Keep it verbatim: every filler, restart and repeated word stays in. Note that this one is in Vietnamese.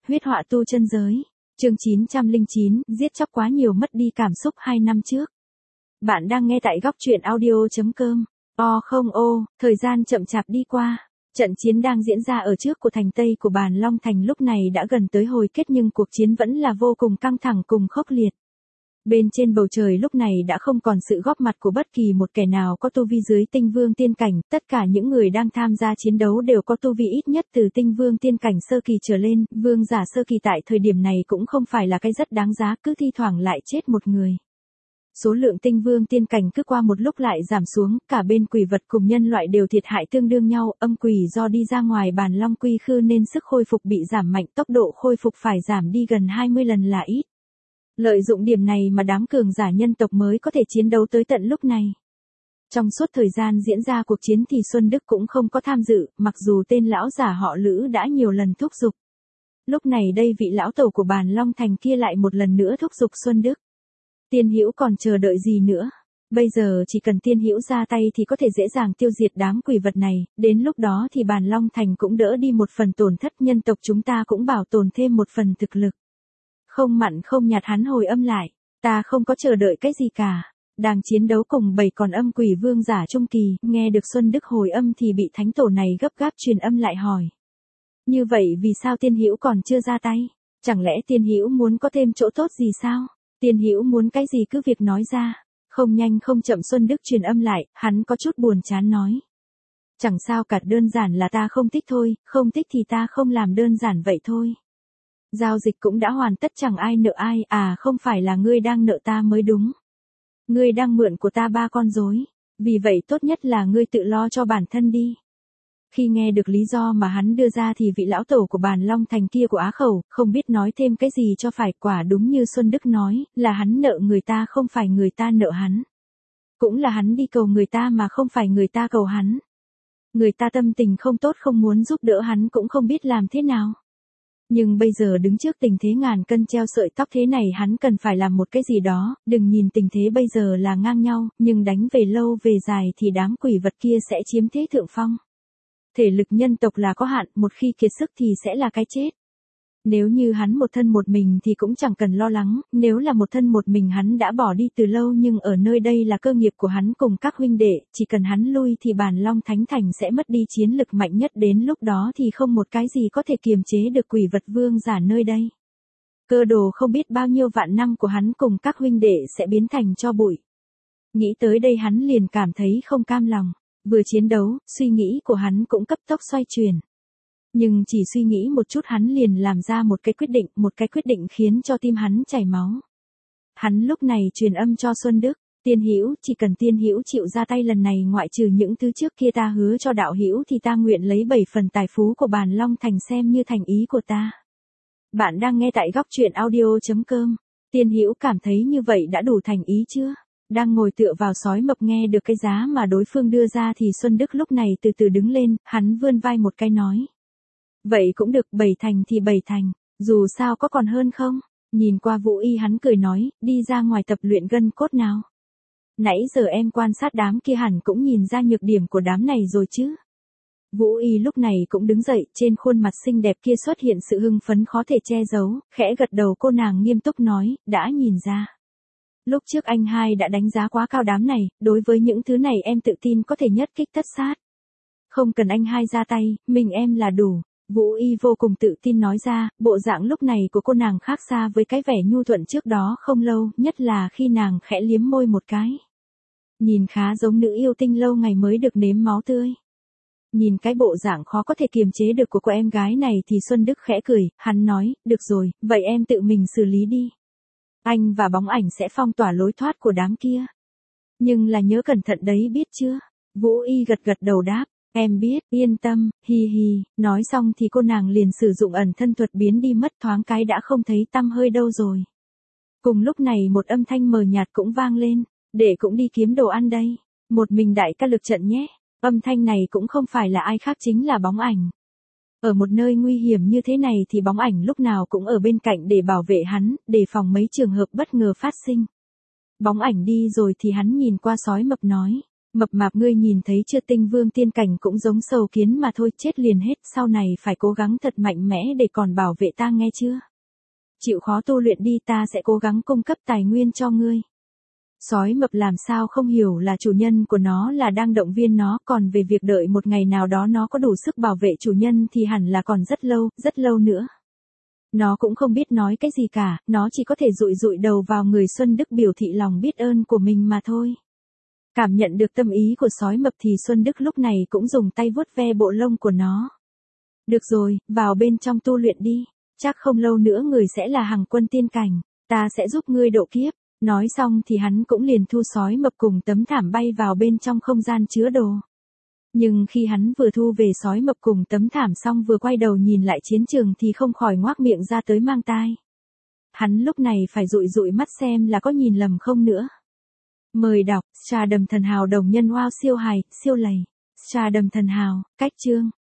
Huyết họa tu chân giới. Chương chín trăm lẻ chín, giết chóc quá nhiều mất đi cảm xúc hai năm trước. Bạn đang nghe tại góc truyện audio chấm com. O không ô, thời gian chậm chạp đi qua. Trận chiến đang diễn ra ở trước của thành Tây của Bàn Long Thành lúc này đã gần tới hồi kết nhưng cuộc chiến vẫn là vô cùng căng thẳng cùng khốc liệt. Bên trên bầu trời lúc này đã không còn sự góp mặt của bất kỳ một kẻ nào có tu vi dưới tinh vương tiên cảnh, tất cả những người đang tham gia chiến đấu đều có tu vi ít nhất từ tinh vương tiên cảnh sơ kỳ trở lên, vương giả sơ kỳ tại thời điểm này cũng không phải là cái rất đáng giá, cứ thi thoảng lại chết một người. Số lượng tinh vương tiên cảnh cứ qua một lúc lại giảm xuống, cả bên quỷ vật cùng nhân loại đều thiệt hại tương đương nhau, âm quỷ do đi ra ngoài Bàn Long quy khư nên sức khôi phục bị giảm mạnh, tốc độ khôi phục phải giảm đi gần hai mươi lần là ít. Lợi dụng điểm này mà đám cường giả nhân tộc mới có thể chiến đấu tới tận lúc này. Trong suốt thời gian diễn ra cuộc chiến thì Xuân Đức cũng không có tham dự, mặc dù tên lão giả họ Lữ đã nhiều lần thúc giục. Lúc này đây vị lão tổ của Bàn Long Thành kia lại một lần nữa thúc giục Xuân Đức. Tiên Hữu còn chờ đợi gì nữa? Bây giờ chỉ cần Tiên Hữu ra tay thì có thể dễ dàng tiêu diệt đám quỷ vật này, đến lúc đó thì Bàn Long Thành cũng đỡ đi một phần tổn thất, nhân tộc chúng ta cũng bảo tồn thêm một phần thực lực. Không mặn không nhạt hắn hồi âm lại, ta không có chờ đợi cái gì cả. Đang chiến đấu cùng bảy con âm quỷ vương giả trung kỳ, nghe được Xuân Đức hồi âm thì bị thánh tổ này gấp gáp truyền âm lại hỏi. Như vậy vì sao Tiên Hữu còn chưa ra tay? Chẳng lẽ Tiên Hữu muốn có thêm chỗ tốt gì sao? Tiên Hữu muốn cái gì cứ việc nói ra. Không nhanh không chậm Xuân Đức truyền âm lại, hắn có chút buồn chán nói. Chẳng sao cả, đơn giản là ta không thích thôi, không thích thì ta không làm, đơn giản vậy thôi. Giao dịch cũng đã hoàn tất, chẳng ai nợ ai, à không phải là ngươi đang nợ ta mới đúng. Ngươi đang mượn của ta ba con rối, vì vậy tốt nhất là ngươi tự lo cho bản thân đi. Khi nghe được lý do mà hắn đưa ra thì vị lão tổ của Bàn Long Thành kia của Á Khẩu, không biết nói thêm cái gì cho phải, quả đúng như Xuân Đức nói, là hắn nợ người ta không phải người ta nợ hắn. Cũng là hắn đi cầu người ta mà không phải người ta cầu hắn. Người ta tâm tình không tốt không muốn giúp đỡ hắn cũng không biết làm thế nào. Nhưng bây giờ đứng trước tình thế ngàn cân treo sợi tóc thế này hắn cần phải làm một cái gì đó, đừng nhìn tình thế bây giờ là ngang nhau, nhưng đánh về lâu về dài thì đám quỷ vật kia sẽ chiếm thế thượng phong. Thể lực nhân tộc là có hạn, một khi kiệt sức thì sẽ là cái chết. Nếu như hắn một thân một mình thì cũng chẳng cần lo lắng, nếu là một thân một mình hắn đã bỏ đi từ lâu, nhưng ở nơi đây là cơ nghiệp của hắn cùng các huynh đệ, chỉ cần hắn lui thì Bàn Long Thánh Thành sẽ mất đi chiến lực mạnh nhất, đến lúc đó thì không một cái gì có thể kiềm chế được quỷ vật vương giả nơi đây. Cơ đồ không biết bao nhiêu vạn năm của hắn cùng các huynh đệ sẽ biến thành tro bụi. Nghĩ tới đây hắn liền cảm thấy không cam lòng. Vừa chiến đấu, suy nghĩ của hắn cũng cấp tốc xoay chuyển. Nhưng chỉ suy nghĩ một chút hắn liền làm ra một cái quyết định, một cái quyết định khiến cho tim hắn chảy máu. Hắn lúc này truyền âm cho Xuân Đức, Tiên Hữu, chỉ cần Tiên Hữu chịu ra tay lần này, ngoại trừ những thứ trước kia ta hứa cho đạo hữu thì ta nguyện lấy bảy phần tài phú của Bàn Long Thành xem như thành ý của ta. Bạn đang nghe tại góc truyện audio chấm com. Tiên Hữu cảm thấy như vậy đã đủ thành ý chưa? Đang ngồi tựa vào sói mập nghe được cái giá mà đối phương đưa ra thì Xuân Đức lúc này từ từ đứng lên, hắn vươn vai một cái nói. Vậy cũng được, bảy thành thì bảy thành, dù sao có còn hơn không? Nhìn qua Vũ Y hắn cười nói, đi ra ngoài tập luyện gân cốt nào. Nãy giờ em quan sát đám kia hẳn cũng nhìn ra nhược điểm của đám này rồi chứ. Vũ Y lúc này cũng đứng dậy, trên khuôn mặt xinh đẹp kia xuất hiện sự hưng phấn khó thể che giấu, khẽ gật đầu, cô nàng nghiêm túc nói, đã nhìn ra. Lúc trước anh hai đã đánh giá quá cao đám này, đối với những thứ này em tự tin có thể nhất kích tất sát. Không cần anh hai ra tay, mình em là đủ. Vũ Y vô cùng tự tin nói ra, bộ dạng lúc này của cô nàng khác xa với cái vẻ nhu thuận trước đó không lâu, nhất là khi nàng khẽ liếm môi một cái. Nhìn khá giống nữ yêu tinh lâu ngày mới được nếm máu tươi. Nhìn cái bộ dạng khó có thể kiềm chế được của cô em gái này thì Xuân Đức khẽ cười, hắn nói, được rồi, vậy em tự mình xử lý đi. Anh và bóng ảnh sẽ phong tỏa lối thoát của đám kia. Nhưng là nhớ cẩn thận đấy biết chưa? Vũ Y gật gật đầu đáp, em biết, yên tâm, hi hi. Nói xong thì cô nàng liền sử dụng ẩn thân thuật biến đi mất, thoáng cái đã không thấy tăm hơi đâu rồi. Cùng lúc này một âm thanh mờ nhạt cũng vang lên, để cũng đi kiếm đồ ăn đây. Một mình đại ca lực trận nhé. Âm thanh này cũng không phải là ai khác chính là bóng ảnh. Ở một nơi nguy hiểm như thế này thì bóng ảnh lúc nào cũng ở bên cạnh để bảo vệ hắn, đề phòng mấy trường hợp bất ngờ phát sinh. Bóng ảnh đi rồi thì hắn nhìn qua sói mập nói, Mập mạp ngươi nhìn thấy chưa, tinh vương tiên cảnh cũng giống sâu kiến mà thôi, chết liền hết, sau này phải cố gắng thật mạnh mẽ để còn bảo vệ ta nghe chưa? Chịu khó tu luyện đi, ta sẽ cố gắng cung cấp tài nguyên cho ngươi. Sói mập làm sao không hiểu là chủ nhân của nó là đang động viên nó, còn về việc đợi một ngày nào đó nó có đủ sức bảo vệ chủ nhân thì hẳn là còn rất lâu, rất lâu nữa. Nó cũng không biết nói cái gì cả, nó chỉ có thể dụi dụi đầu vào người Xuân Đức biểu thị lòng biết ơn của mình mà thôi. Cảm nhận được tâm ý của sói mập thì Xuân Đức lúc này cũng dùng tay vuốt ve bộ lông của nó. Được rồi, vào bên trong tu luyện đi, chắc không lâu nữa người sẽ là Hằng Quân tiên cảnh, ta sẽ giúp ngươi độ kiếp. Nói xong thì hắn cũng liền thu sói mập cùng tấm thảm bay vào bên trong không gian chứa đồ. Nhưng khi hắn vừa thu về sói mập cùng tấm thảm xong vừa quay đầu nhìn lại chiến trường thì không khỏi ngoác miệng ra tới mang tai. Hắn lúc này phải dụi dụi mắt xem là có nhìn lầm không nữa. Mời đọc, Stardom thần hào đồng nhân wow siêu hài, siêu lầy. Stardom thần hào, cách chương.